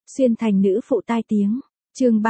Xuyên thành nữ phụ tai tiếng. Chương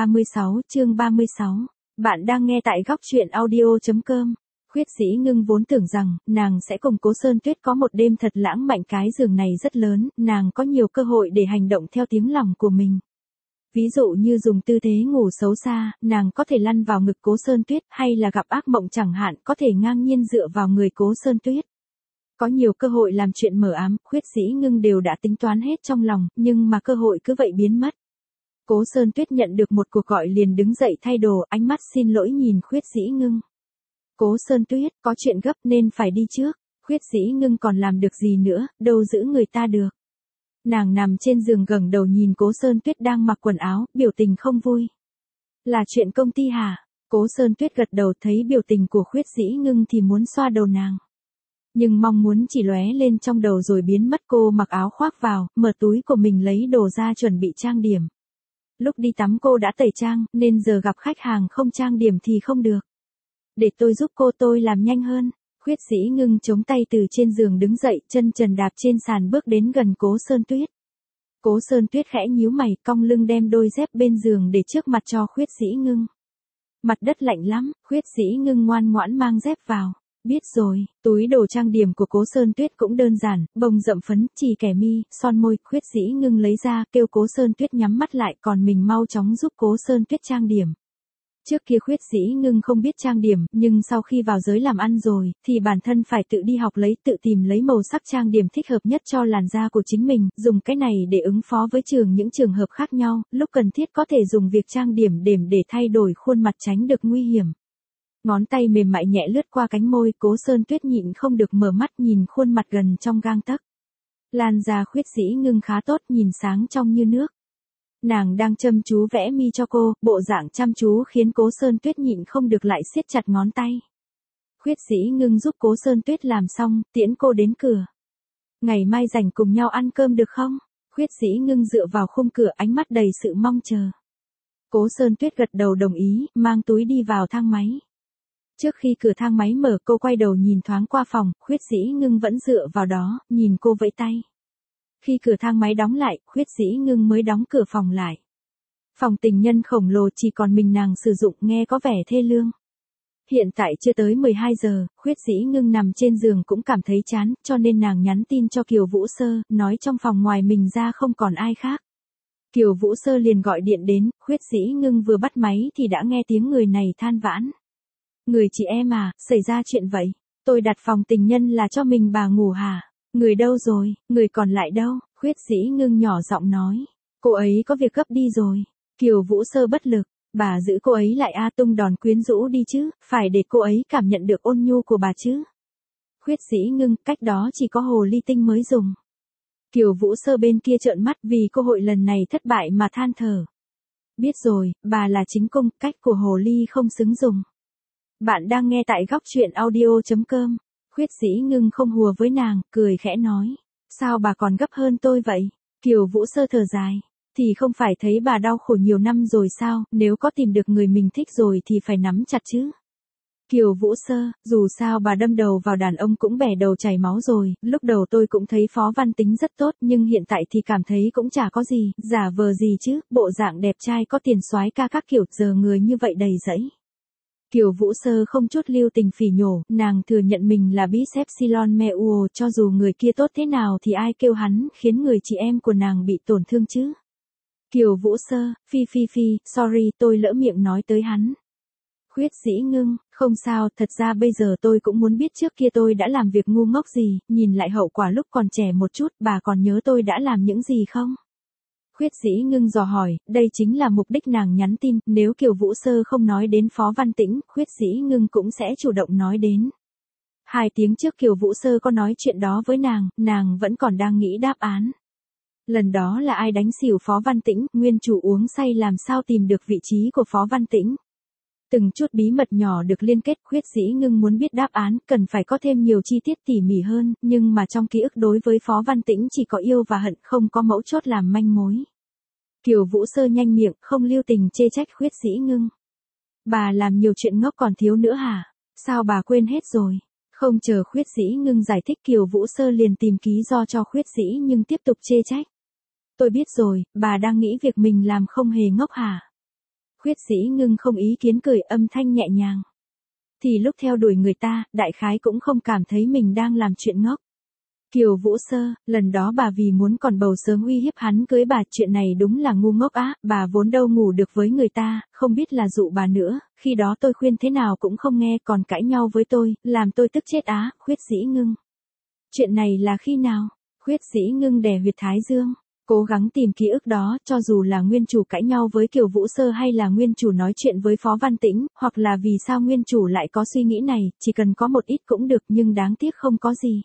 36. Bạn đang nghe tại góc truyện audio.com. Khuyết Dĩ Ngưng vốn tưởng rằng, nàng sẽ cùng Cố Sơn Tuyết có một đêm thật lãng mạn, cái giường này rất lớn, nàng có nhiều cơ hội để hành động theo tiếng lòng của mình. Ví dụ như dùng tư thế ngủ xấu xa, nàng có thể lăn vào ngực Cố Sơn Tuyết, hay là gặp ác mộng chẳng hạn, có thể ngang nhiên dựa vào người Cố Sơn Tuyết. Có nhiều cơ hội làm chuyện mờ ám, Khuyết Dĩ Ngưng đều đã tính toán hết trong lòng, nhưng mà cơ hội cứ vậy biến mất. Cố Sơn Tuyết nhận được một cuộc gọi liền đứng dậy thay đồ, ánh mắt xin lỗi nhìn Khuyết Dĩ Ngưng. Cố Sơn Tuyết, có chuyện gấp nên phải đi trước. Khuyết Dĩ Ngưng còn làm được gì nữa, đâu giữ người ta được. Nàng nằm trên giường gẩng đầu nhìn Cố Sơn Tuyết đang mặc quần áo, biểu tình không vui. Là chuyện công ty hả? Cố Sơn Tuyết gật đầu, thấy biểu tình của Khuyết Dĩ Ngưng thì muốn xoa đầu nàng. Nhưng mong muốn chỉ lóe lên trong đầu rồi biến mất. Cô mặc áo khoác vào, mở túi của mình lấy đồ ra chuẩn bị trang điểm. Lúc đi tắm cô đã tẩy trang, nên giờ gặp khách hàng không trang điểm thì không được. Để tôi giúp cô, tôi làm nhanh hơn. Khuyết Dĩ Ngưng chống tay từ trên giường đứng dậy, chân trần đạp trên sàn bước đến gần Cố Sơn Tuyết. Cố Sơn Tuyết khẽ nhíu mày, cong lưng đem đôi dép bên giường để trước mặt cho Khuyết Dĩ Ngưng. Mặt đất lạnh lắm, Khuyết Dĩ Ngưng ngoan ngoãn mang dép vào. Biết rồi. Túi đồ trang điểm của Cố Sơn Tuyết cũng đơn giản, bông rậm phấn, chì kẻ mi, son môi. Khuyết Dĩ Ngưng lấy ra, kêu Cố Sơn Tuyết nhắm mắt lại, còn mình mau chóng giúp Cố Sơn Tuyết trang điểm. Trước kia Khuyết Dĩ Ngưng không biết trang điểm, nhưng sau khi vào giới làm ăn rồi, thì bản thân phải tự đi học tự tìm lấy màu sắc trang điểm thích hợp nhất cho làn da của chính mình, dùng cái này để ứng phó với những trường hợp khác nhau, lúc cần thiết có thể dùng việc trang điểm để thay đổi khuôn mặt tránh được nguy hiểm. Ngón tay mềm mại nhẹ lướt qua cánh môi, Cố Sơn Tuyết nhịn không được mở mắt nhìn khuôn mặt gần trong gang tấc. Làn da Khuyết Dĩ Ngưng khá tốt, nhìn sáng trong như nước. Nàng đang chăm chú vẽ mi cho cô, bộ dạng chăm chú khiến Cố Sơn Tuyết nhịn không được lại siết chặt ngón tay. Khuyết Dĩ Ngưng giúp Cố Sơn Tuyết làm xong, tiễn cô đến cửa. Ngày mai rảnh cùng nhau ăn cơm được không? Khuyết Dĩ Ngưng dựa vào khung cửa, ánh mắt đầy sự mong chờ. Cố Sơn Tuyết gật đầu đồng ý, mang túi đi vào thang máy. Trước khi cửa thang máy mở, cô quay đầu nhìn thoáng qua phòng, Khuyết Dĩ Ngưng vẫn dựa vào đó, nhìn cô vẫy tay. Khi cửa thang máy đóng lại, Khuyết Dĩ Ngưng mới đóng cửa phòng lại. Phòng tình nhân khổng lồ chỉ còn mình nàng sử dụng, nghe có vẻ thê lương. Hiện tại chưa tới 12 giờ, Khuyết Dĩ Ngưng nằm trên giường cũng cảm thấy chán, cho nên nàng nhắn tin cho Kiều Vũ Sơ, nói trong phòng ngoài mình ra không còn ai khác. Kiều Vũ Sơ liền gọi điện đến, Khuyết Dĩ Ngưng vừa bắt máy thì đã nghe tiếng người này than vãn. Người chị em à, xảy ra chuyện vậy. Tôi đặt phòng tình nhân là cho mình bà ngủ hả? Người đâu rồi, người còn lại đâu? Khuyết Dĩ Ngưng nhỏ giọng nói. Cô ấy có việc gấp đi rồi. Kiều Vũ Sơ bất lực. Bà giữ cô ấy lại tung đòn quyến rũ đi chứ, phải để cô ấy cảm nhận được ôn nhu của bà chứ. Khuyết Dĩ Ngưng, cách đó chỉ có hồ ly tinh mới dùng. Kiều Vũ Sơ bên kia trợn mắt vì cơ hội lần này thất bại mà than thở. Biết rồi, bà là chính cung, cách của hồ ly không xứng dùng. Bạn đang nghe tại góc truyện audio.com. Khuyết Dĩ Ngưng không hùa với nàng, cười khẽ nói. Sao bà còn gấp hơn tôi vậy? Kiều Vũ Sơ thở dài. Thì không phải thấy bà đau khổ nhiều năm rồi sao, nếu có tìm được người mình thích rồi thì phải nắm chặt chứ. Kiều Vũ Sơ, dù sao bà đâm đầu vào đàn ông cũng bẻ đầu chảy máu rồi, lúc đầu tôi cũng thấy Phó Văn Tính rất tốt nhưng hiện tại thì cảm thấy cũng chả có gì, giả vờ gì chứ, bộ dạng đẹp trai có tiền soái ca các kiểu, giờ người như vậy đầy rẫy. Kiều Vũ Sơ không chút lưu tình phỉ nhổ, nàng thừa nhận mình là bisexual male, cho dù người kia tốt thế nào thì ai kêu hắn khiến người chị em của nàng bị tổn thương chứ. Kiều Vũ Sơ, phi, sorry, tôi lỡ miệng nói tới hắn. Khuyết Dĩ Ngưng, không sao, thật ra bây giờ tôi cũng muốn biết trước kia tôi đã làm việc ngu ngốc gì, nhìn lại hậu quả lúc còn trẻ một chút, bà còn nhớ tôi đã làm những gì không? Khuyết Dĩ Ngưng dò hỏi, đây chính là mục đích nàng nhắn tin, nếu Kiều Vũ Sơ không nói đến Phó Văn Tĩnh, Khuyết Dĩ Ngưng cũng sẽ chủ động nói đến. 2 tiếng trước Kiều Vũ Sơ có nói chuyện đó với nàng vẫn còn đang nghĩ đáp án. Lần đó là ai đánh xỉu Phó Văn Tĩnh, nguyên chủ uống say làm sao tìm được vị trí của Phó Văn Tĩnh. Từng chút bí mật nhỏ được liên kết, Khuyết Dĩ Ngưng muốn biết đáp án, cần phải có thêm nhiều chi tiết tỉ mỉ hơn, nhưng mà trong ký ức đối với Phó Văn Tĩnh chỉ có yêu và hận, không có mấu chốt làm manh mối. Kiều Vũ Sơ nhanh miệng, không lưu tình chê trách Khuyết Dĩ Ngưng. Bà làm nhiều chuyện ngốc còn thiếu nữa hả? Sao bà quên hết rồi? Không chờ Khuyết Dĩ Ngưng giải thích, Kiều Vũ Sơ liền tìm lý do cho Khuyết Dĩ nhưng tiếp tục chê trách. Tôi biết rồi, bà đang nghĩ việc mình làm không hề ngốc hả? Khuyết Dĩ Ngưng không ý kiến cười, âm thanh nhẹ nhàng. Thì lúc theo đuổi người ta, đại khái cũng không cảm thấy mình đang làm chuyện ngốc. Kiều Vũ Sơ, lần đó bà vì muốn còn bầu sớm uy hiếp hắn cưới bà, chuyện này đúng là ngu ngốc á, bà vốn đâu ngủ được với người ta, không biết là dụ bà nữa, khi đó tôi khuyên thế nào cũng không nghe, còn cãi nhau với tôi, làm tôi tức chết á. Khuyết Dĩ Ngưng. Chuyện này là khi nào? Khuyết Dĩ Ngưng đè huyệt thái dương, cố gắng tìm ký ức đó, cho dù là nguyên chủ cãi nhau với Kiều Vũ Sơ hay là nguyên chủ nói chuyện với Phó Văn Tĩnh, hoặc là vì sao nguyên chủ lại có suy nghĩ này, chỉ cần có một ít cũng được, nhưng đáng tiếc không có gì.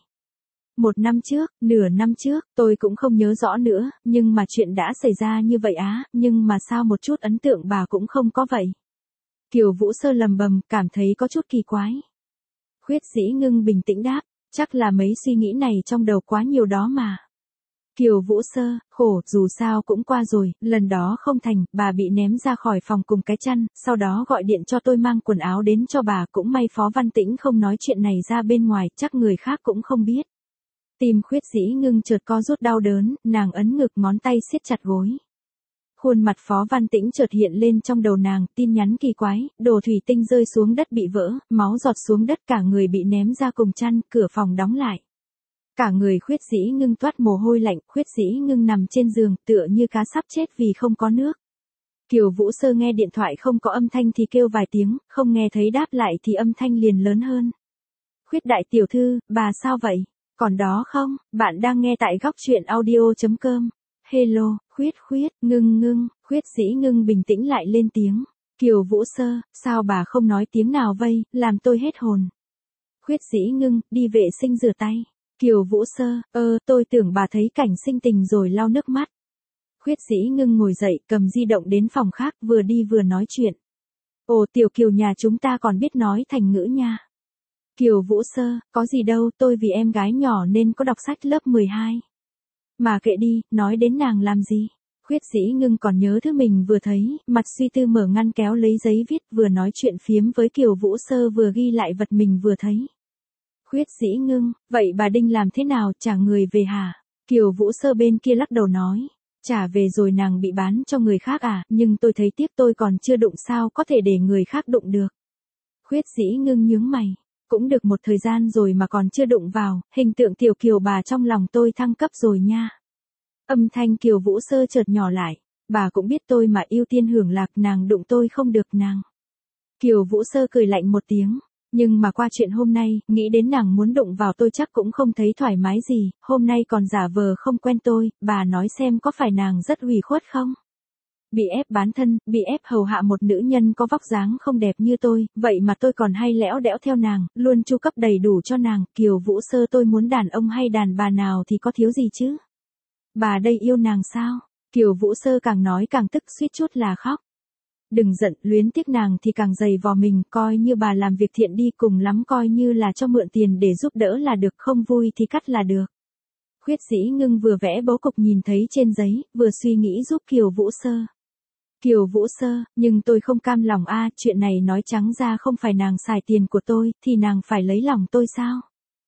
1 năm trước, nửa năm trước, tôi cũng không nhớ rõ nữa, nhưng mà chuyện đã xảy ra như vậy á, nhưng mà sao một chút ấn tượng bà cũng không có vậy? Kiều Vũ Sơ lầm bầm, cảm thấy có chút kỳ quái. Khuyết Dĩ Ngưng bình tĩnh đáp, chắc là mấy suy nghĩ này trong đầu quá nhiều đó mà. Kiều Vũ Sơ, khổ, dù sao cũng qua rồi, lần đó không thành, bà bị ném ra khỏi phòng cùng cái chăn, sau đó gọi điện cho tôi mang quần áo đến cho bà, cũng may Phó Văn Tĩnh không nói chuyện này ra bên ngoài, chắc người khác cũng không biết. Tim Khuyết Dĩ Ngưng chợt co rút đau đớn, nàng ấn ngực, ngón tay siết chặt gối. Khuôn mặt Phó Văn Tĩnh chợt hiện lên trong đầu nàng, tin nhắn kỳ quái, đồ thủy tinh rơi xuống đất bị vỡ, máu giọt xuống đất, cả người bị ném ra cùng chăn, cửa phòng đóng lại. Cả người Khuyết Dĩ Ngưng toát mồ hôi lạnh, Khuyết Dĩ Ngưng nằm trên giường, tựa như cá sắp chết vì không có nước. Kiều Vũ Sơ nghe điện thoại không có âm thanh thì kêu vài tiếng, không nghe thấy đáp lại thì âm thanh liền lớn hơn. Khuyết đại tiểu thư, bà sao vậy? Còn đó không? Bạn đang nghe tại góc truyện audio.com. Hello, Khuyết Ngưng, Khuyết Dĩ Ngưng bình tĩnh lại lên tiếng. Kiều Vũ Sơ, sao bà không nói tiếng nào vây, làm tôi hết hồn. Khuyết Dĩ Ngưng, đi vệ sinh rửa tay. Kiều Vũ Sơ, tôi tưởng bà thấy cảnh sinh tình rồi lau nước mắt. Khuyết Dĩ Ngưng ngồi dậy, cầm di động đến phòng khác, vừa đi vừa nói chuyện. Ồ, tiểu Kiều nhà chúng ta còn biết nói thành ngữ nha. Kiều Vũ Sơ, có gì đâu, tôi vì em gái nhỏ nên có đọc sách lớp 12. Mà kệ đi, nói đến nàng làm gì? Khuyết Dĩ Ngưng còn nhớ thứ mình vừa thấy, mặt suy tư mở ngăn kéo lấy giấy viết, vừa nói chuyện phiếm với Kiều Vũ Sơ vừa ghi lại vật mình vừa thấy. Khuyết Dĩ Ngưng, vậy bà Đinh làm thế nào, trả người về hả? Kiều Vũ Sơ bên kia lắc đầu nói, trả về rồi, nàng bị bán cho người khác à, nhưng tôi thấy tiếc, tôi còn chưa đụng, sao có thể để người khác đụng được. Khuyết Dĩ Ngưng nhướng mày, cũng được một thời gian rồi mà còn chưa đụng vào, hình tượng tiểu Kiều bà trong lòng tôi thăng cấp rồi nha. Âm thanh Kiều Vũ Sơ chợt nhỏ lại, bà cũng biết tôi mà ưu tiên hưởng lạc, nàng đụng tôi không được nàng. Kiều Vũ Sơ cười lạnh một tiếng. Nhưng mà qua chuyện hôm nay, nghĩ đến nàng muốn đụng vào tôi chắc cũng không thấy thoải mái gì, hôm nay còn giả vờ không quen tôi, bà nói xem có phải nàng rất ủy khuất không? Bị ép bán thân, bị ép hầu hạ một nữ nhân có vóc dáng không đẹp như tôi, vậy mà tôi còn hay lẽo đẽo theo nàng, luôn chu cấp đầy đủ cho nàng. Kiều Vũ Sơ, tôi muốn đàn ông hay đàn bà nào thì có thiếu gì chứ? Bà đây yêu nàng sao? Kiều Vũ Sơ càng nói càng tức, suýt chút là khóc. Đừng giận, luyến tiếc nàng thì càng dày vò mình, coi như bà làm việc thiện đi, cùng lắm coi như là cho mượn tiền để giúp đỡ là được, không vui thì cắt là được. Khuyết Dĩ Ngưng vừa vẽ bố cục nhìn thấy trên giấy, vừa suy nghĩ giúp Kiều Vũ Sơ. Kiều Vũ Sơ, nhưng tôi không cam lòng a, chuyện này nói trắng ra không phải nàng xài tiền của tôi, thì nàng phải lấy lòng tôi sao?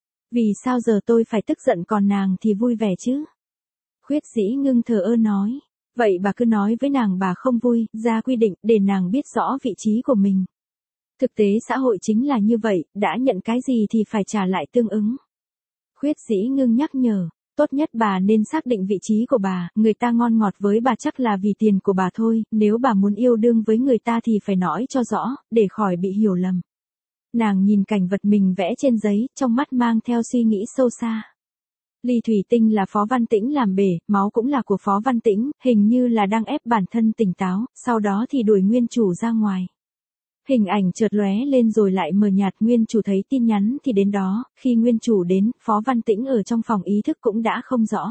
Vì sao giờ tôi phải tức giận còn nàng thì vui vẻ chứ? Khuyết Dĩ Ngưng thờ ơ nói. Vậy bà cứ nói với nàng bà không vui, ra quy định, để nàng biết rõ vị trí của mình. Thực tế xã hội chính là như vậy, đã nhận cái gì thì phải trả lại tương ứng. Khuyết Dĩ Ngưng nhắc nhở, tốt nhất bà nên xác định vị trí của bà, người ta ngon ngọt với bà chắc là vì tiền của bà thôi, nếu bà muốn yêu đương với người ta thì phải nói cho rõ, để khỏi bị hiểu lầm. Nàng nhìn cảnh vật mình vẽ trên giấy, trong mắt mang theo suy nghĩ sâu xa. Ly thủy tinh là Phó Văn Tĩnh làm bể, máu cũng là của Phó Văn Tĩnh, hình như là đang ép bản thân tỉnh táo, sau đó thì đuổi nguyên chủ ra ngoài. Hình ảnh chợt lóe lên rồi lại mờ nhạt, nguyên chủ thấy tin nhắn thì đến đó, khi nguyên chủ đến, Phó Văn Tĩnh ở trong phòng ý thức cũng đã không rõ.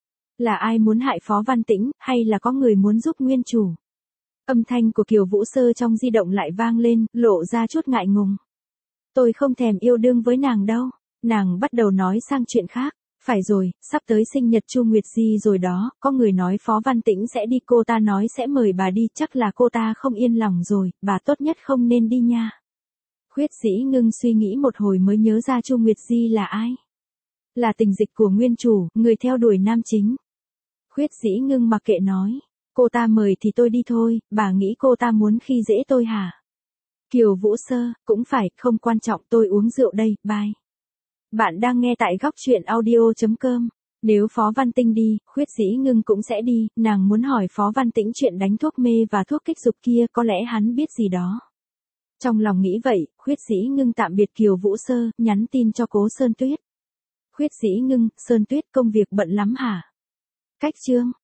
Là ai muốn hại Phó Văn Tĩnh, hay là có người muốn giúp nguyên chủ? Âm thanh của Kiều Vũ Sơ trong di động lại vang lên, lộ ra chút ngại ngùng. Tôi không thèm yêu đương với nàng đâu. Nàng bắt đầu nói sang chuyện khác. Phải rồi, sắp tới sinh nhật Chu Nguyệt Di rồi đó, có người nói Phó Văn Tĩnh sẽ đi, cô ta nói sẽ mời bà đi, chắc là cô ta không yên lòng rồi, bà tốt nhất không nên đi nha. Khuyết Dĩ Ngưng suy nghĩ một hồi mới nhớ ra Chu Nguyệt Di là ai. Là tình dịch của nguyên chủ, người theo đuổi nam chính. Khuyết Dĩ Ngưng mặc kệ nói. Cô ta mời thì tôi đi thôi, bà nghĩ cô ta muốn khi dễ tôi hả? Kiều Vũ Sơ, cũng phải, không quan trọng, tôi uống rượu đây, bye. Bạn đang nghe tại góc chuyện audio.com. Nếu Phó Văn Tinh đi, Khuyết Dĩ Ngưng cũng sẽ đi, nàng muốn hỏi Phó Văn Tĩnh chuyện đánh thuốc mê và thuốc kích dục kia, có lẽ hắn biết gì đó. Trong lòng nghĩ vậy, Khuyết Dĩ Ngưng tạm biệt Kiều Vũ Sơ, nhắn tin cho Cố Sơn Tuyết. Khuyết Dĩ Ngưng, Sơn Tuyết công việc bận lắm hả? Cách chương.